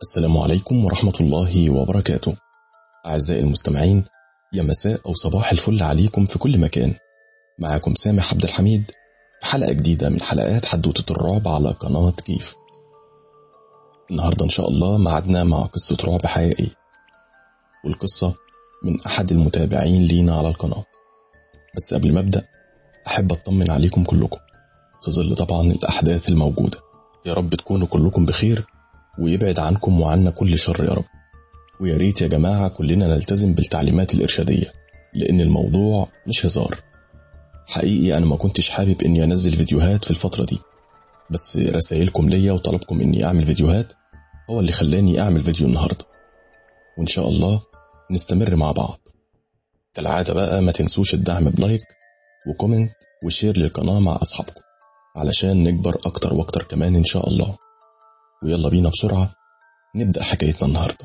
السلام عليكم ورحمة الله وبركاته. أعزائي المستمعين، يا مساء أو صباح الفل عليكم في كل مكان. معكم سامح عبد الحميد في حلقة جديدة من حلقات حدوتة الرعب على قناة كيف. النهاردة إن شاء الله معدنا مع قصة رعب حقيقية، والقصة من أحد المتابعين لينا على القناة. بس قبل ما أبدأ أحب أطمن عليكم كلكم في ظل طبعا الأحداث الموجودة. يا رب تكونوا كلكم بخير ويبعد عنكم وعنا كل شر يا رب. ويا ريت يا جماعة كلنا نلتزم بالتعليمات الإرشادية، لأن الموضوع مش هزار. حقيقي أنا ما كنتش حابب إني أنزل فيديوهات في الفترة دي، بس رسائلكم ليا وطلبكم إني أعمل فيديوهات هو اللي خلاني أعمل فيديو النهاردة، وإن شاء الله نستمر مع بعض. كالعادة بقى ما تنسوش الدعم بلايك وكومنت وشير للقناة مع أصحابكم علشان نكبر أكتر وأكتر كمان إن شاء الله. ويلا بينا بسرعة نبدأ حكايتنا النهاردة.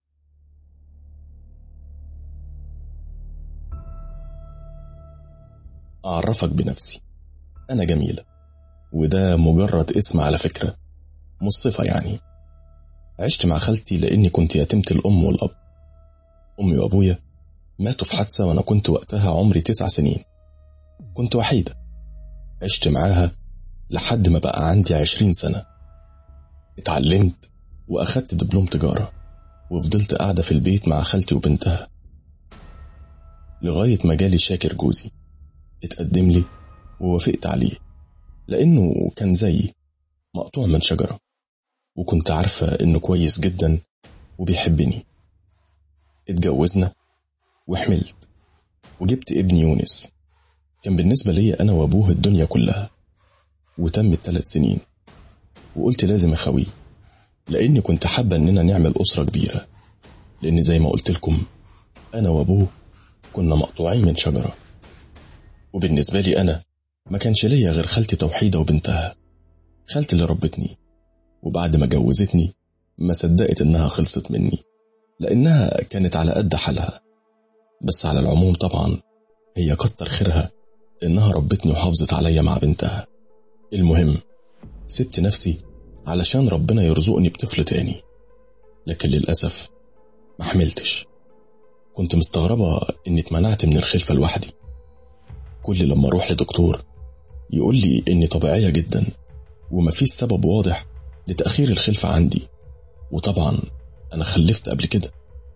أعرفك بنفسي، أنا جميلة، وده مجرد اسم على فكرة، مش صفة يعني. عشت مع خالتي لأني كنت يتيمة الأم والأب. أمي وأبويا ماتوا في حادثة وأنا كنت وقتها عمري 9 سنين. كنت وحيدة، عشت معاها لحد ما بقى عندي 20 سنة. اتعلمت وأخدت دبلوم تجارة، وفضلت قاعدة في البيت مع خالتي وبنتها لغاية ما جالي شاكر جوزي. اتقدم لي ووافقت عليه لأنه كان زيي مقطوع من شجرة، وكنت عارفة إنه كويس جدا وبيحبني. اتجوزنا وحملت وجبت ابني يونس. كان بالنسبة لي أنا وأبوه الدنيا كلها. وتم 3 سنين وقلت لازم أخويه، لأني كنت حابة إننا نعمل أسرة كبيرة، لأن زي ما قلت لكم أنا وأبوه كنا مقطوعين من شجرة. وبالنسبة لي أنا ما كانش ليا غير خالتي توحيدة وبنتها، خالتي اللي ربتني، وبعد ما جوزتني ما صدقت إنها خلصت مني، لأنها كانت على قد حالها. بس على العموم طبعا هي كتر خيرها إنها ربتني وحافظت عليا مع بنتها. المهم سبت نفسي علشان ربنا يرزقني بطفل تاني، لكن للأسف ما حملتش. كنت مستغربة إني اتمنعت من الخلفة لوحدي. كل لما أروح لدكتور يقول لي إني طبيعية جدا ومفيش سبب واضح لتأخير الخلفة عندي. وطبعا أنا خلفت قبل كده.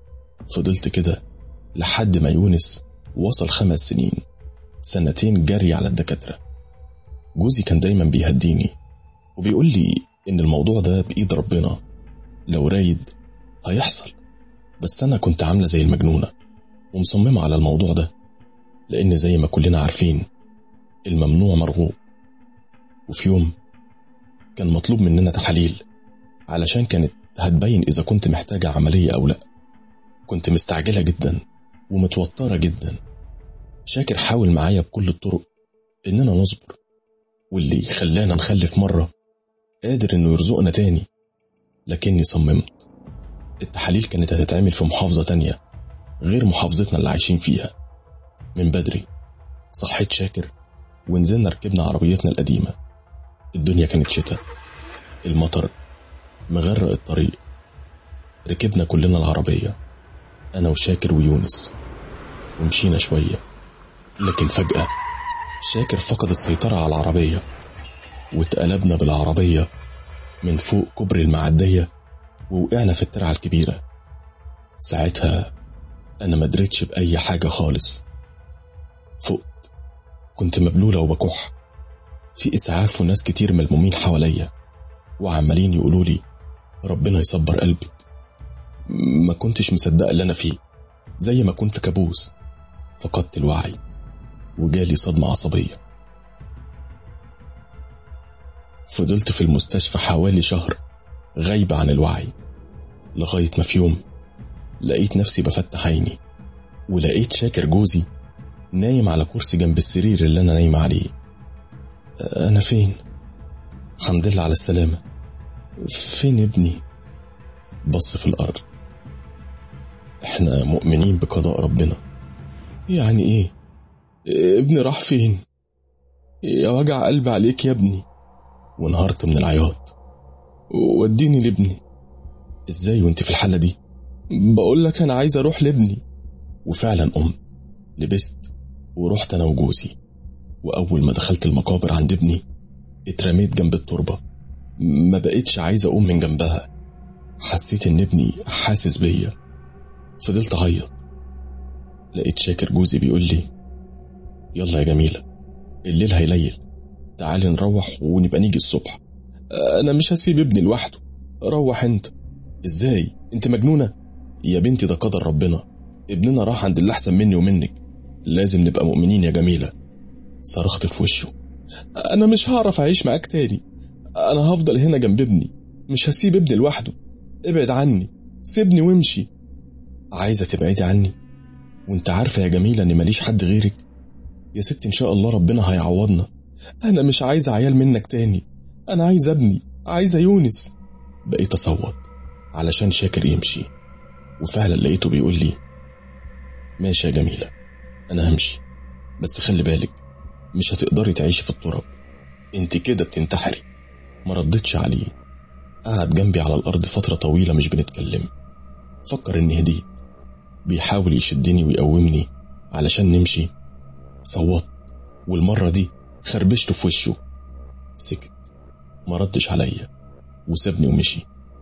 فضلت كده لحد ما يونس وصل 5 سنين، 2 سنين جري على الدكاترة. جوزي كان دايما بيهديني وبيقول لي إن الموضوع ده بإيد ربنا، لو رايد هيحصل. بس أنا كنت عاملة زي المجنونة ومصممة على الموضوع ده، لأن زي ما كلنا عارفين الممنوع مرغوب. وفي يوم كان مطلوب مننا تحاليل علشان كانت هتبين إذا كنت محتاجة عملية أو لا. كنت مستعجلة جدا ومتوترة جدا. شاكر حاول معايا بكل الطرق إننا نصبر، واللي خلانا نخلف مرة قادر إنه يرزقنا تاني، لكني صممت. التحاليل كانت هتتعمل في محافظة تانية غير محافظتنا اللي عايشين فيها. من بدري صحيت شاكر ونزلنا ركبنا عربيتنا القديمة. الدنيا كانت شتاء، المطر مغرق الطريق. ركبنا كلنا العربية، أنا وشاكر ويونس، ومشينا شوية. لكن فجأة شاكر فقد السيطرة على العربية، واتقلبنا بالعربية من فوق كوبري المعدية ووقعنا في الترعة الكبيرة. ساعتها أنا ما دريتش بأي حاجة خالص. فقت، كنت مبلولة وبكح. في إسعاف وناس كتير ملمومين حواليا وعمالين يقولوا لي ربنا يصبر قلبك. ما كنتش مصدق اللي أنا فيه، زي ما كنت كابوس. فقدت الوعي وجالي صدمة عصبية. فضلت في المستشفى حوالي شهر غايبة عن الوعي، لغاية ما في يوم لقيت نفسي بفتح عيني ولقيت شاكر جوزي نايم على كرسي جنب السرير اللي أنا نايم عليه. أنا فين؟ الحمد لله على السلامة. فين ابني؟ بص في الأرض. احنا مؤمنين بقضاء ربنا. يعني ايه؟ ابني راح فين؟ يا وجع قلبي عليك يا ابني. وانهارت من العياط. وديني لابني. ازاي وانت في الحالة دي؟ بقول لك انا عايز اروح لابني. وفعلا قمت لبست ورحت انا وجوزي، واول ما دخلت المقابر عند ابني اترميت جنب التربة، ما بقيتش عايز اقوم من جنبها. حسيت ان ابني حاسس بيا، فضلت اعيط. لقيت شاكر جوزي بيقول لي يلا يا جميلة الليل هيليل، تعالي نروح ونبقى نيجي الصبح. انا مش هسيب ابني لوحده، روح انت. ازاي انت مجنونة؟ يا بنتي ده قدر ربنا، ابننا راح عند اللي احسن مني ومنك، لازم نبقى مؤمنين يا جميلة. صرخت في وشه انا مش هعرف اعيش معاك تاني، انا هفضل هنا جنب ابني، مش هسيب ابني لوحده، ابعد عني، سيبني وامشي. عايزة تبعدي عني وانت عارفة يا جميلة ان ماليش حد غيرك؟ يا ست ان شاء الله ربنا هيعوضنا، انا مش عايز عيال منك تاني، انا عايز ابني، عايزة يونس. بقيت اصوت علشان شاكر يمشي، وفعلا لقيته بيقول لي ماشي يا جميلة انا همشي، بس خلي بالك مش هتقدري تعيشي في التراب، انت كده بتنتحري. ما ردتش عليه، قعد جنبي على الارض فترة طويلة مش بنتكلم. فكر اني هديت، بيحاول يشدني ويقومني علشان نمشي. صوت، والمرة دي خربشته في وشه. سكت، ما ردش عليا وسابني ومشي.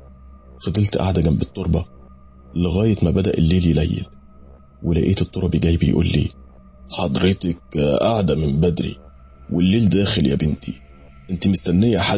فضلت قاعدة جنب التربة لغاية ما بدأ الليل يليل، ولقيت التربي جاي بيقول لي حضرتك قاعدة من بدري والليل داخل يا بنتي، انت مستنية حد؟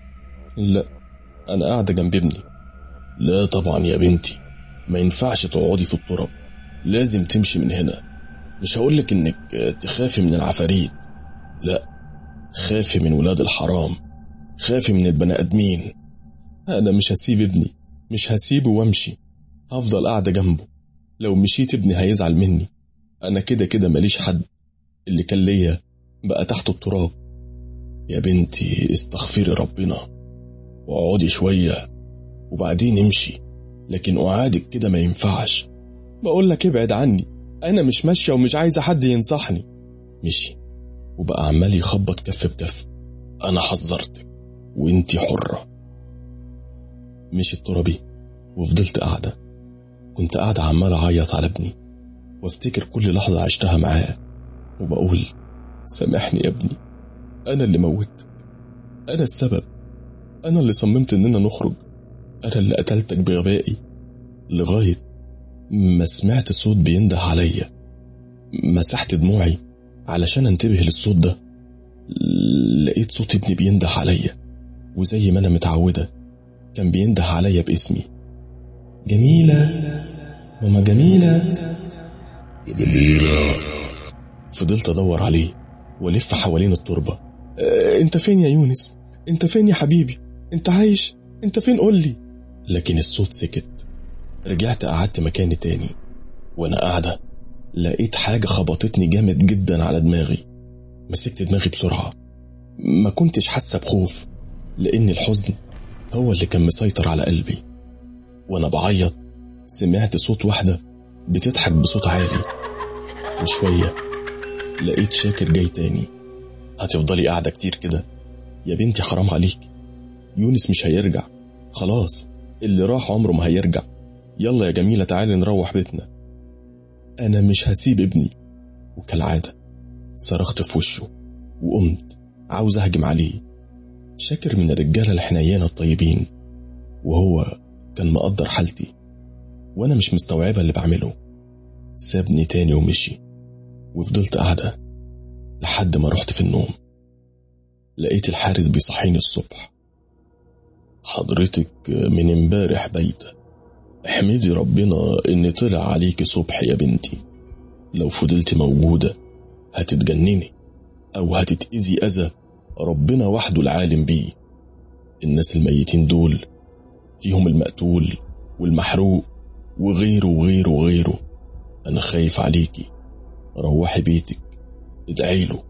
لا انا قاعدة جنب ابني. لا طبعا يا بنتي، ما ينفعش تقعدي في التراب، لازم تمشي من هنا. مش هقولك انك تخافي من العفاريت، لا، خافي من ولاد الحرام، خافي من البني ادمين. انا مش هسيب ابني، مش هسيبه وامشي، هفضل قاعدة جنبه. لو مشيت ابني هيزعل مني، انا كده كده ماليش حد، اللي كان ليا بقى تحت التراب. يا بنتي استغفري ربنا واقعدي شوية وبعدين امشي، لكن قعادك كده ما ينفعش. بقولك ابعد عني، انا مش ماشية ومش عايزة حد ينصحني. مشي وبقى عمال يخبط كف بكف، انا حذرتك وانتي حرة. مشي الترابي وفضلت قاعدة. كنت قاعدة عمال اعيط على ابني وافتكر كل لحظة عشتها معاه، وبقول سامحني يا ابني، انا اللي موتك، انا السبب، انا اللي صممت اننا نخرج، انا اللي قتلتك بغبائي. لغاية ما سمعت صوت بينده عليا، مسحت دموعي علشان انتبه للصوت ده. لقيت صوت ابني بينده عليا، وزي ما انا متعودة كان بينده عليا باسمي، جميلة، ماما جميلة، جميلة. فضلت ادور عليه والف حوالين التربة. انت فين يا يونس؟ انت فين يا حبيبي؟ انت عايش؟ انت فين؟ قولي. لكن الصوت سكت. رجعت قعدت مكاني تاني، وانا قاعدة لقيت حاجة خبطتني جامد جدا على دماغي. مسكت دماغي بسرعة، ما كنتش حاسة بخوف لان الحزن هو اللي كان مسيطر على قلبي. وانا بعيط سمعت صوت واحدة بتضحك بصوت عالي، وشوية لقيت شاكر جاي تاني. هتفضلي قاعدة كتير كده يا بنتي؟ حرام عليك، يونس مش هيرجع خلاص، اللي راح عمره ما هيرجع. يلا يا جميلة تعالي نروح بيتنا. أنا مش هسيب ابني. وكالعادة صرخت في وشه وقمت عاوز أهجم عليه. شاكر من الرجالة الحنيانة الطيبين، وهو كان مقدر حالتي وأنا مش مستوعبة اللي بعمله. سابني تاني ومشي، وفضلت قاعدة لحد ما رحت في النوم. لقيت الحارس بيصحيني الصبح. حضرتك من امبارح بايتة، احمدي ربنا ان طلع عليك صبح يا بنتي، لو فضلت موجودة هتتجنني او هتتأذي اذى ربنا وحده العالم بيه. الناس الميتين دول فيهم المقتول والمحروق وغيره وغيره وغيره. انا خايف عليكي، روحي بيتك، ادعي له، وادعي ان ربنا يصبر قلبك، هو راح للي خلقه.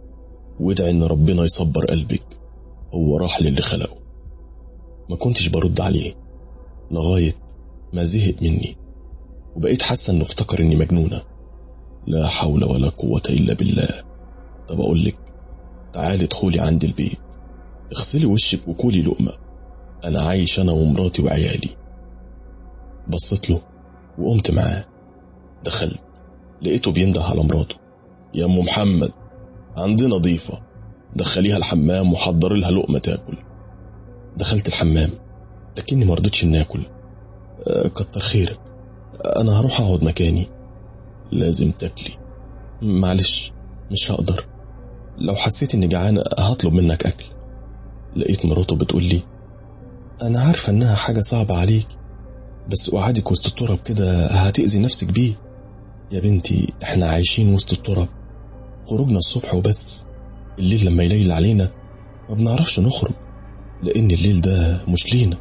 ما كنتش برد عليه لغاية ما زهق مني، وبقيت حاسة انه افتكر اني مجنونة. لا حول ولا قوة الا بالله. طب اقولك تعالي ادخلي عندي البيت، اغسلي وشك وكولي لقمة، انا عايش انا ومراتي وعيالي. بصيت له وقمت معاه. دخلت لقيته بينده على مراته: يا ام محمد، عندنا ضيفة، دخليها الحمام وحضر لها لقمة تاكل. دخلت الحمام لكني مرضتش اني اكل. كتر خيرك، انا هروح اقعد مكاني. لازم تاكلي. معلش مش هقدر، لو حسيت اني جعانة هطلب منك اكل. لقيت مراته بتقول لي: انا عارفة انها حاجة صعبة عليك، بس قعدك وسط التراب كده هتأذي نفسك بيه. يا بنتي احنا عايشين وسط التراب، خروجنا الصبح وبس، الليل لما يليل علينا ما بنعرفش نخرج، لان الليل ده مش لينا.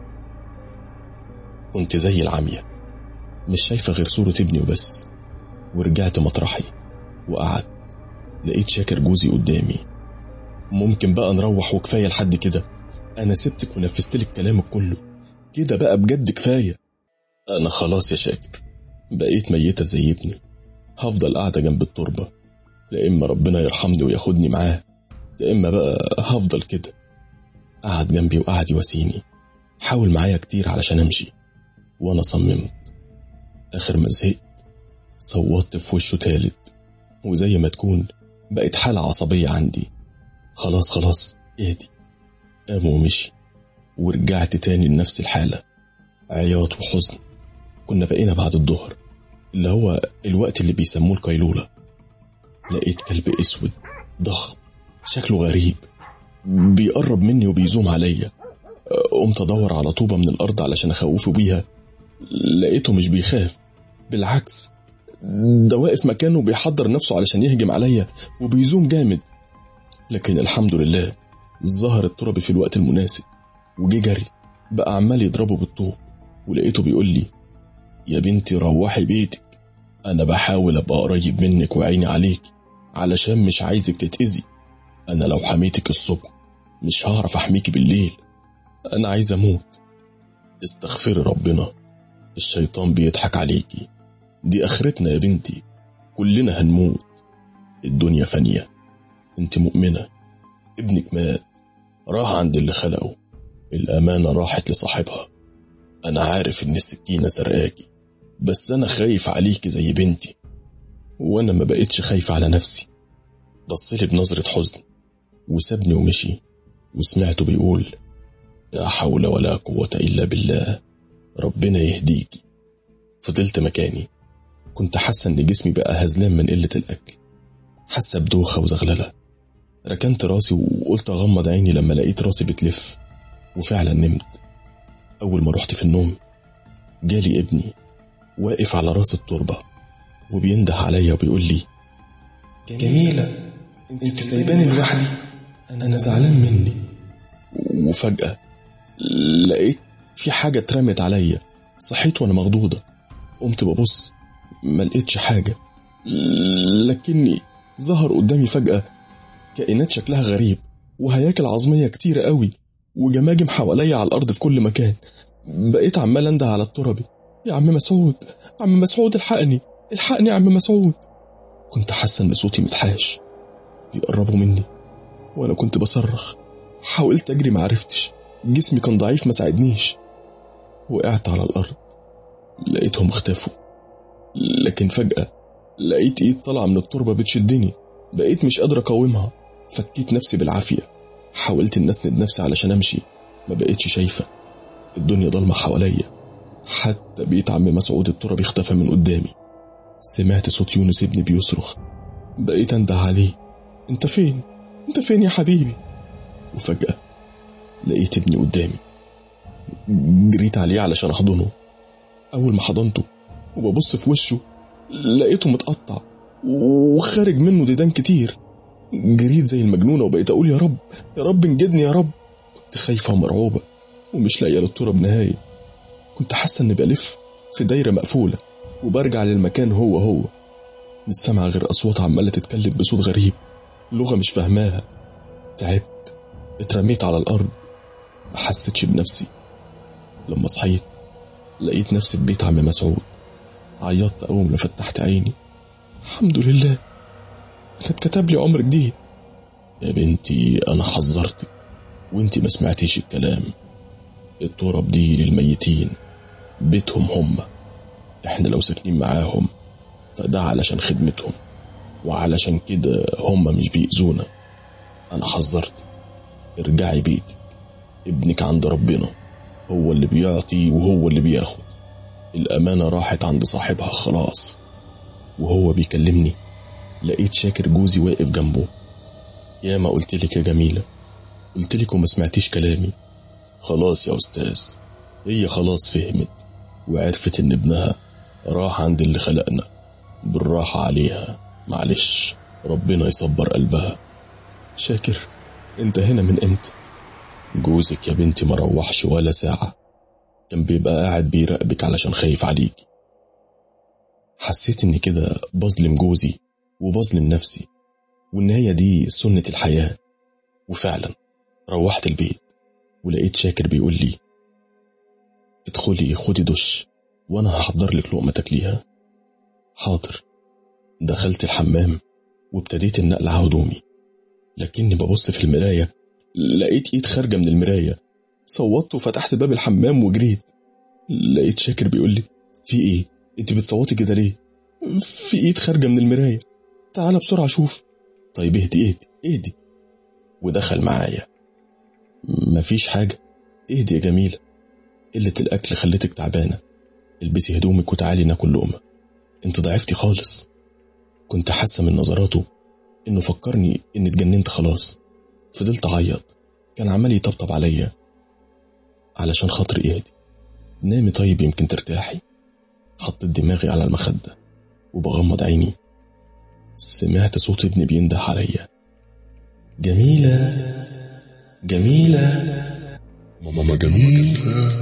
كنت زي العمية مش شايفة غير صورة ابني وبس. ورجعت مطرحي وقعدت. لقيت شاكر جوزي قدامي: ممكن بقى نروح وكفاية لحد كده؟ انا سبتك ونفذتلك كلامك كله، كده بقى بجد كفاية. انا خلاص يا شاكر، بقيت ميتة زي ابني، هفضل قاعدة جنب التربة، لا اما ربنا يرحمني وياخدني معاه، لا اما بقى هفضل كده. قعد جنبي وقعد يواسيني، حاول معايا كتير علشان امشي، وانا صممت. اخر ما زهقت صوتت في وشه تالت، وزي ما تكون بقت حالة عصبية عندي. خلاص اهدي. قام ومشي، ورجعت تاني لنفس الحالة، عياط وحزن. كنا بقينا بعد الظهر، اللي هو الوقت اللي بيسموه القيلولة. لقيت كلب اسود ضخم شكله غريب بيقرب مني وبيزوم عليا. قمت ادور على طوبة من الارض علشان اخوفه بيها. لقيته مش بيخاف، بالعكس ده واقف مكانه بيحضر نفسه علشان يهجم عليا وبيزوم جامد. لكن الحمد لله ظهر التربي في الوقت المناسب وجي جري، بقى عمال يضربه بالطوب. ولقيته بيقول لي: يا بنتي روحي بيتك، انا بحاول ابقى قريب منك وعيني عليك علشان مش عايزك تتأذي. انا لو حميتك الصبح مش هعرف احميكي بالليل، انا عايز اموت. استغفري ربنا، الشيطان بيضحك عليكي، دي اخرتنا يا بنتي، كلنا هنموت، الدنيا فانية، انت مؤمنة، ابنك مات راح عند اللي خلقه، الامانة راحت لصاحبها. انا عارف ان السكينة سرقاكي، بس انا خايف عليكي زي بنتي. وانا ما بقيتش خايف على نفسي. بصلي بنظرة حزن وسابني ومشي. وسمعته بيقول: لا حول ولا قوة الا بالله، ربنا يهديكي. فضلت مكاني، كنت حاسة ان جسمي بقى هزلان من قلة الاكل، حاسة بدوخة وزغللة. ركنت راسي وقلت اغمض عيني لما لقيت راسي بتلف، وفعلا نمت. اول ما رحت في النوم جالي ابني واقف على راس التربة وبينده عليا وبيقول لي: جميلة، انت سايباني لوحدي، انا زعلان مني. وفجأة لقيت في حاجة اترمت عليا. صحيت وانا مخضوضة، قمت ببص ما لقيتش حاجة، لكني ظهر قدامي فجأة كائنات شكلها غريب وهياكل عظمية كتيرة قوي وجماجم حواليا على الأرض في كل مكان. بقيت عمال انده على التربي: يا عم مسعود، عم مسعود الحقني يا عم مسعود. كنت حاسة ان صوتي متحاش بيقربوا مني وانا كنت بصرخ. حاولت اجري معرفتش، جسمي كان ضعيف ما ساعدنيش. وقعت على الأرض، لقيتهم اختفوا. لكن فجأة لقيت ايد طالعة من التربة بتشدني، بقيت مش قادر اقاومها. فكيت نفسي بالعافية، حاولت ان اسند نفسي علشان امشي، ما بقيتش شايفة، الدنيا ضلمة حواليا. حتى بيت عم مسعود التربي اختفى من قدامي. سمعت صوت يونس ابني بيصرخ، بقيت انده عليه: انت فين يا حبيبي؟ وفجأة لقيت ابني قدامي، جريت عليه علشان احضنه. اول ما حضنته وببص في وشه لقيته متقطع وخارج منه ديدان كتير. جريت زي المجنونة وبقيت اقول: يا رب انجدني يا رب. كنت خايفة ومرعوبة ومش لاقيه للتراب نهاية. كنت حاسة اني بلف في دايرة مقفولة وبرجع للمكان هو مش سامعة غير اصوات عمالة تتكلم بصوت غريب، لغة مش فاهماها. تعبت، اترميت على الارض، ما حسيتش بنفسي. لما صحيت لقيت نفسي في بيت عم مسعود. عيطت اول ما فتحت عيني: الحمد لله، انا اتكتب لي عمر جديد. يا بنتي انا حذرتك وانتي ما سمعتيش الكلام. التراب دي للميتين، بيتهم هم، احنا لو ساكنين معاهم فده علشان خدمتهم، وعلشان كده هم مش بيأذونا. انا حذرت، ارجعي بيتك، ابنك عند ربنا، هو اللي بيعطي وهو اللي بياخد، الأمانة راحت عند صاحبها خلاص. وهو بيكلمني لقيت شاكر جوزي واقف جنبه. يا ما قلتلك يا جميلة، قلتلك وما سمعتيش كلامي. خلاص يا أستاذ، هي خلاص فهمت وعرفت إن ابنها راح عند اللي خلقنا. بالراحة عليها، معلش، ربنا يصبر قلبها. شاكر، انت هنا من امتى؟ جوزك يا بنتي ما روحش ولا ساعة، كان بيبقى قاعد بيراقبك علشان خايف عليك. حسيت إني كده بظلم جوزي وبظلم نفسي، وإن هي دي سنة الحياة. وفعلا روحت البيت ولقيت شاكر بيقول لي ادخلي خدي دش وأنا هحضر لك لقمة تاكليها. حاضر. دخلت الحمام وابتديت إن أقلع هدومي، لكني ببص في المراية لقيت إيد خارجة من المراية. صوتت وفتحت باب الحمام وجريت. لقيت شاكر بيقول لي في إيه؟ أنت بتصوتي كده ليه؟ في إيد خارجة من المراية، تعال بسرعة شوف. طيب اهدي. ودخل معايا. مفيش حاجة، اهدي يا جميلة، قلة الأكل خلتك تعبانة، البسي هدومك وتعالي ناكل لقمة، انت ضعفتي خالص. كنت حاسة من نظراته انه فكرني اني اتجننت خلاص. فضلت اعيط، كان عمال يطبطب عليا. علشان خاطري اهدي، نامي طيب يمكن ترتاحي. حطيت دماغي على المخدة وبغمض عيني. سمعت صوت ابني بينده عليا، جميلة ماما جميلة.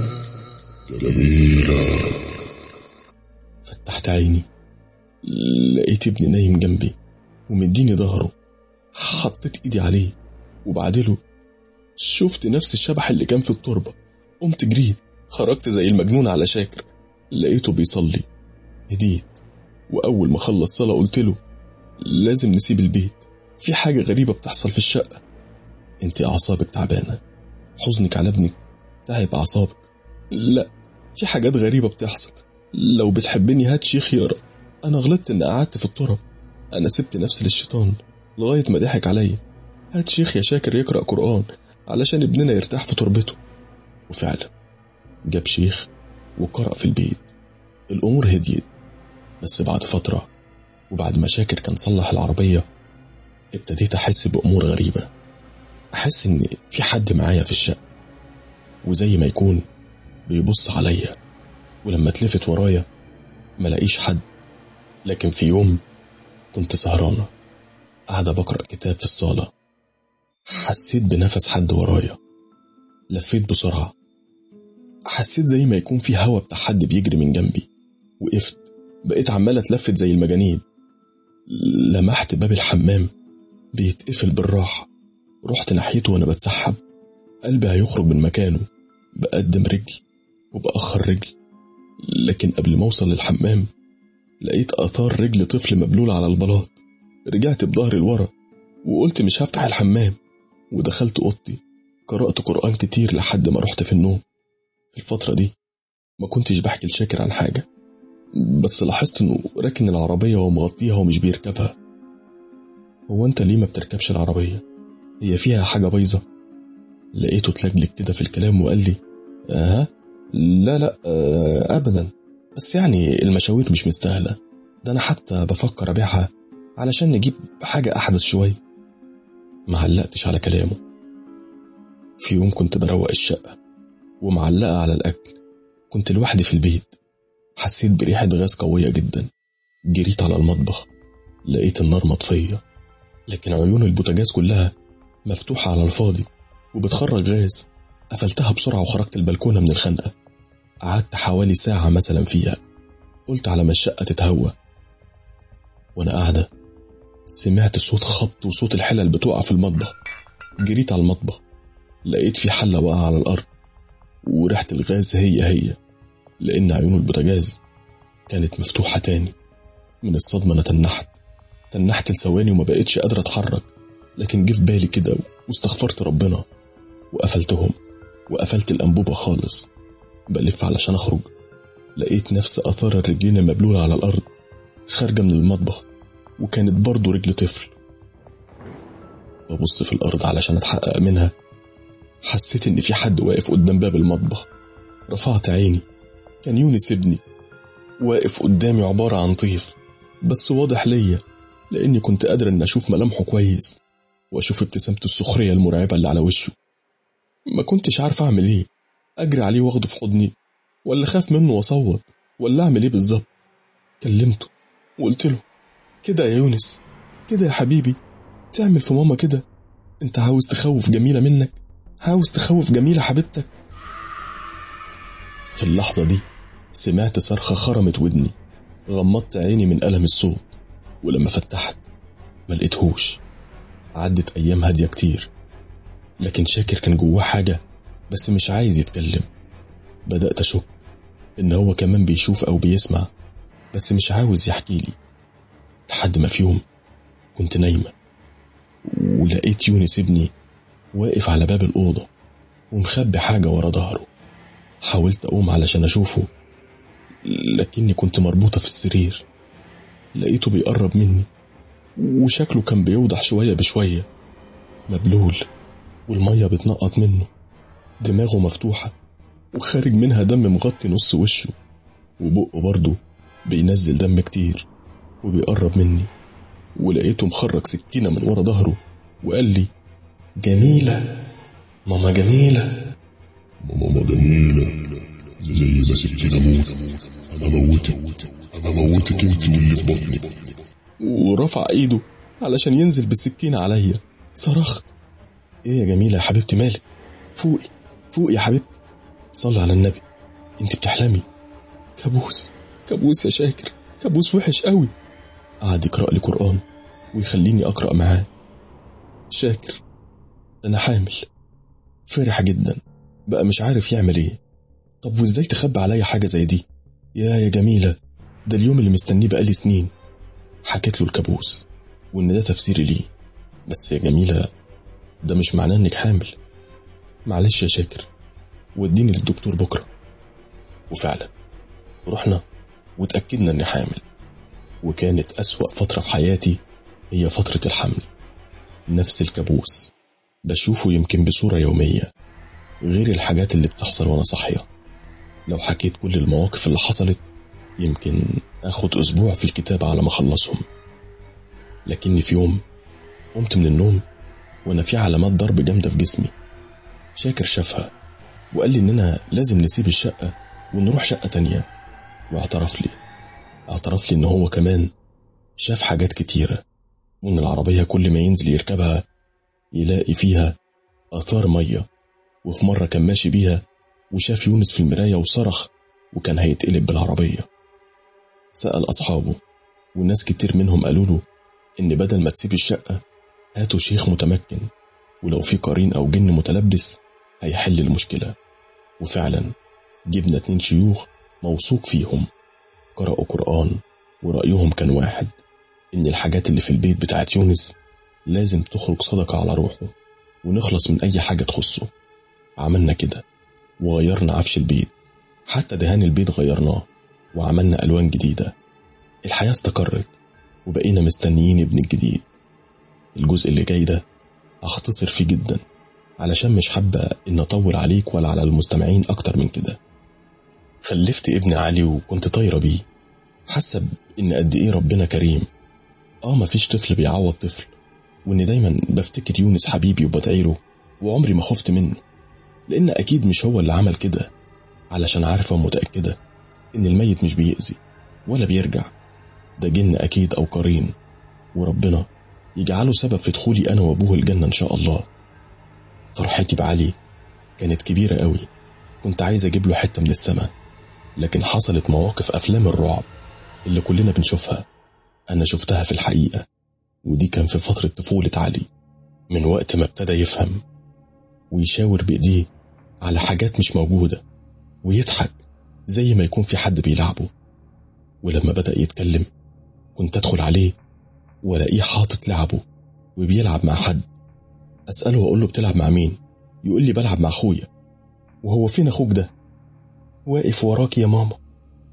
فتحت عيني لقيت ابني نايم جنبي ومديني ظهره. حطيت ايدي عليه وبعدله شفت نفس الشبح اللي كان في التربة. قمت جريت، خرجت زي المجنون على شاكر، لقيته بيصلي. هديت، وأول ما خلص صلاة قلت له لازم نسيب البيت، في حاجة غريبة بتحصل في الشقة. انت أعصابك تعبانة، حزنك على ابنك تعب أعصابك. لا، في حاجات غريبة بتحصل. لو بتحبني هات شيخ يقرأ. أنا غلطت إن قعدت في التراب، أنا سبت نفسي للشيطان لغاية ما ضحك عليا. هات شيخ يا شاكر يقرأ قرآن علشان ابننا يرتاح في تربته. وفعلا جاب شيخ وقرأ في البيت. الأمور هديت، بس بعد فترة وبعد ما شاكر كان صلح العربية ابتديت أحس بأمور غريبة. أحس إن في حد معايا في الشقة، وزي ما يكون بيبص عليا. ولما اتلفت ورايا ملاقيش حد. لكن في يوم كنت سهرانة قاعدة بقرأ كتاب في الصالة، حسيت بنفس حد ورايا. لفيت بسرعة، حسيت زي ما يكون في هوا بتاع حد بيجري من جنبي. وقفت، بقيت عمالة اتلفت زي المجانين. لمحت باب الحمام بيتقفل بالراحة، رحت ناحيته وانا بتسحب، قلبي هيخرج من مكانه. بقدم رجل وبأخر رجل، لكن قبل ما اوصل للحمام لقيت آثار رجل طفل مبلول على البلاط. رجعت بظهري لورا وقلت مش هفتح الحمام، ودخلت أوضتي. قرأت قرآن كتير لحد ما رحت في النوم. في الفترة دي ما كنتش بحكي لشاكر عن حاجة، بس لاحظت انه راكن العربية ومغطيها ومش بيركبها. هو انت ليه ما بتركبش العربية؟ هي فيها حاجة بايظة؟ لقيته اتلجلج كده في الكلام وقال لي لا أبدا، بس يعني المشاوير مش مستاهلة، ده أنا حتى بفكر أبيعها علشان نجيب حاجة أحدث شوي. ما علقتش على كلامه. في يوم كنت بروق الشقة ومعلقة على الأكل، كنت لوحدي في البيت. حسيت بريحة غاز قوية جدا، جريت على المطبخ لقيت النار مطفية، لكن عيون البوتاجاز كلها مفتوحة على الفاضي وبتخرج غاز. قفلتها بسرعة وخرجت البلكونة من الخنقة. قعدت حوالي ساعة مثلا فيها، قلت على ما الشقة تتهوى. وانا قاعدة سمعت صوت خبط وصوت الحلل بتقع في المطبخ. جريت على المطبخ لقيت في حلة واقعة على الأرض، وريحة الغاز هي لأن عيون البوتاجاز كانت مفتوحة تاني. من الصدمة أنا تنحت لثواني وما بقيتش قادرة أتحرك، لكن جه في بالي كده واستغفرت ربنا وقفلتهم وقفلت الأنبوبة خالص. بلف علشان أخرج لقيت نفس أثار الرجلين المبلولة على الأرض خارجة من المطبخ، وكانت برضو رجل طفل. ببص في الأرض علشان أتحقق منها، حسيت إن في حد واقف قدام باب المطبخ. رفعت عيني، كان يونس ابني واقف قدامي، عبارة عن طيف بس واضح ليا، لأني كنت قادر إن أشوف ملامحه كويس وأشوف ابتسامته السخرية المرعبة اللي على وشه. ما كنتش عارف أعمل إيه، أجري عليه واخده في حضني، ولا خاف منه وأصوت، ولا أعمل إيه بالظبط. كلمته وقلت له: كده يا يونس، كده يا حبيبي، تعمل في ماما كده؟ أنت عاوز تخوف جميلة منك؟ عاوز تخوف جميلة حبيبتك؟ في اللحظة دي سمعت صرخة خرمت ودني، غمضت عيني من ألم الصوت، ولما فتحت ما لقيتهوش. عدت أيام هادية كتير، لكن شاكر كان جواه حاجة بس مش عايز يتكلم. بدأت أشك إن هو كمان بيشوف أو بيسمع بس مش عاوز يحكي لي. لحد ما في يوم كنت نايمة ولقيت يونس ابني واقف على باب الأوضة ومخبي حاجة ورا ظهره. حاولت أقوم علشان أشوفه، لكني كنت مربوطة في السرير. لقيته بيقرب مني وشكله كان بيوضح شوية بشوية، مبلول والمية بتنقط منه، دماغه مفتوحة وخارج منها دم مغطي نص وشه، وبقه برضه بينزل دم كتير وبيقرب مني. ولقيته مخرج سكينة من ورا ظهره وقال لي: جميلة، ماما جميلة. ماما جميلة، زي ما سبتني أموت أنا موتك أنت واللي في بطنك. ورفع ايده علشان ينزل بالسكينة عليا. صرخت: ايه يا جميلة يا حبيبتي، مالك؟ فوقي فوقي يا حبيبتي، صلي على النبي، انت بتحلمي. كابوس كابوس يا شاكر، كابوس وحش قوي. قعد يقرأ لي قرآن ويخليني أقرأ معاه. شاكر أنا حامل. فرح جدا، بقى مش عارف يعمل ايه. طب وازاي تخبي عليا حاجة زي دي؟ يا جميلة، ده اليوم اللي مستنيه بقالي سنين. حكيت له الكابوس وإن ده تفسيري ليه. بس يا جميلة، ده مش معناه إنك حامل. معلش يا شاكر، وديني للدكتور بكرة. وفعلا رحنا وتأكدنا إني حامل، وكانت أسوأ فترة في حياتي هي فترة الحمل. نفس الكابوس بشوفه يمكن بصورة يومية، غير الحاجات اللي بتحصل وأنا صحية. لو حكيت كل المواقف اللي حصلت يمكن أخد أسبوع في الكتابة على ما أخلصهم. لكني في يوم قمت من النوم وأنا في علامات ضرب جامدة في جسمي. شاكر شافها وقال لي إننا لازم نسيب الشقة ونروح شقة تانية، واعترف لي إن هو كمان شاف حاجات كتيرة، وإن العربية كل ما ينزل يركبها يلاقي فيها آثار مية. وفي مرة كان ماشي بيها وشاف يونس في المراية وصرخ وكان هيتقلب بالعربية. سأل أصحابه وناس كتير منهم قالوا له إن بدل ما تسيب الشقة هاتوا شيخ متمكن، ولو في قرين أو جن متلبس هيحل المشكلة. وفعلا جبنا 2 شيوخ موثوق فيهم، قرأوا قرآن ورأيهم كان واحد، إن الحاجات اللي في البيت بتاعت يونس لازم تخرج صدقة على روحه ونخلص من أي حاجة تخصه. عملنا كده وغيرنا عفش البيت، حتى دهان البيت غيرناه وعملنا ألوان جديدة. الحياة استقرت وبقينا مستنيين ابن الجديد. الجزء اللي جاي ده هختصر فيه جدا علشان مش حابة إن أطول عليك ولا على المستمعين أكتر من كده. خلفت ابن علي وكنت طايرة بيه، حسب إن قد إيه ربنا كريم. مفيش طفل بيعوض طفل، وإن دايما بفتكر يونس حبيبي وبدعيله، وعمري ما خفت منه، لأن أكيد مش هو اللي عمل كده، علشان عارفة ومتأكدة إن الميت مش بيأذي ولا بيرجع، ده جن أكيد أو قرين، وربنا يجعله سبب في دخولي أنا وأبوه الجنة إن شاء الله. فرحتي بعلي كانت كبيرة قوي، كنت عايز أجيب له حتة من السماء، لكن حصلت مواقف أفلام الرعب اللي كلنا بنشوفها أنا شفتها في الحقيقة. ودي كان في فترة طفولة علي، من وقت ما ابتدى يفهم ويشاور بإيديه على حاجات مش موجودة ويضحك زي ما يكون في حد بيلعبه. ولما بدأ يتكلم كنت أدخل عليه ولاقيه حاطط لعبه وبيلعب مع حد. أسأله وأقول له بتلعب مع مين؟ يقول لي بلعب مع أخويا. وهو فين أخوك ده؟ واقف وراك يا ماما.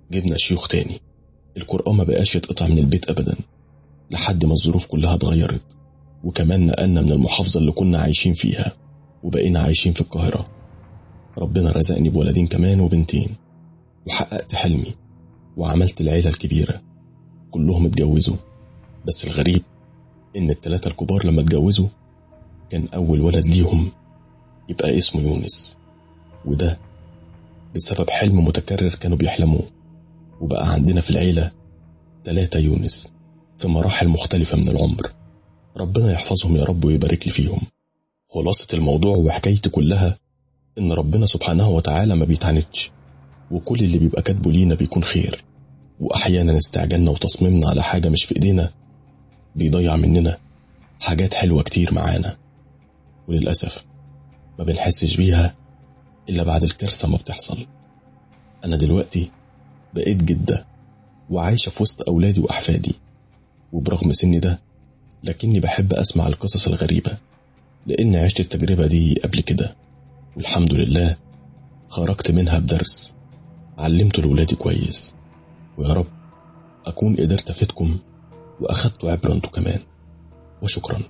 جبنا شيوخ تاني. القرآن ما بقاش يتقطع من البيت أبدا، لحد ما الظروف كلها اتغيرت، وكمان نقلنا من المحافظة اللي كنا عايشين فيها وبقينا عايشين في القاهرة. ربنا رزقني بولدين كمان وبنتين، وحققت حلمي وعملت العيلة الكبيرة، كلهم اتجوزوا. بس الغريب إن ال3 الكبار لما اتجوزوا كان أول ولد ليهم يبقى اسمه يونس، وده بسبب حلم متكرر كانوا بيحلموه. وبقى عندنا في العيلة 3 يونس في مراحل مختلفة من العمر. ربنا يحفظهم يا رب ويبارك لي فيهم. خلاصة الموضوع وحكايتي كلها إن ربنا سبحانه وتعالى ما بيتعنتش، وكل اللي بيبقى كاتبه لينا بيكون خير. وأحيانا استعجلنا وتصميمنا على حاجة مش في إيدينا بيضيع مننا حاجات حلوة كتير معانا، وللأسف ما بنحسش بيها إلا بعد الكارثة ما بتحصل. أنا دلوقتي بقيت جدة وعايشة في وسط أولادي وأحفادي، وبرغم سني ده لكني بحب أسمع القصص الغريبة، لأن عشت التجربة دي قبل كده، والحمد لله خرجت منها بدرس علمته لولادي كويس. ويا رب أكون قدرت أفيدكم وأخدتوا عبرة أنتوا كمان، وشكرا.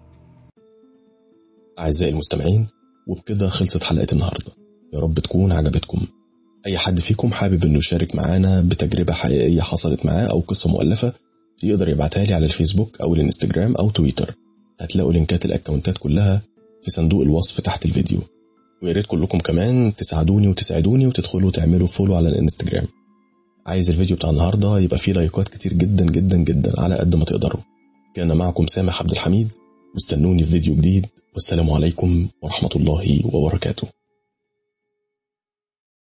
أعزائي المستمعين، وبكده خلصت حلقة النهاردة، يا رب تكون عجبتكم. أي حد فيكم حابب أنه يشارك معانا بتجربة حقيقية حصلت معاه أو قصة مؤلفة يقدر يبعتها لي على الفيسبوك أو الانستجرام أو تويتر. هتلاقوا لينكات الأكاونتات كلها في صندوق الوصف تحت الفيديو. وياريت كلكم كمان تساعدوني وتدخلوا تعملوا فولو على الانستجرام. عايز الفيديو بتاع النهاردة يبقى فيه لايكات كتير جدا جدا جدا على قد ما تقدروا. كان معكم سامح عبد الحميد، واستنوني في فيديو جديد، والسلام عليكم ورحمة الله وبركاته.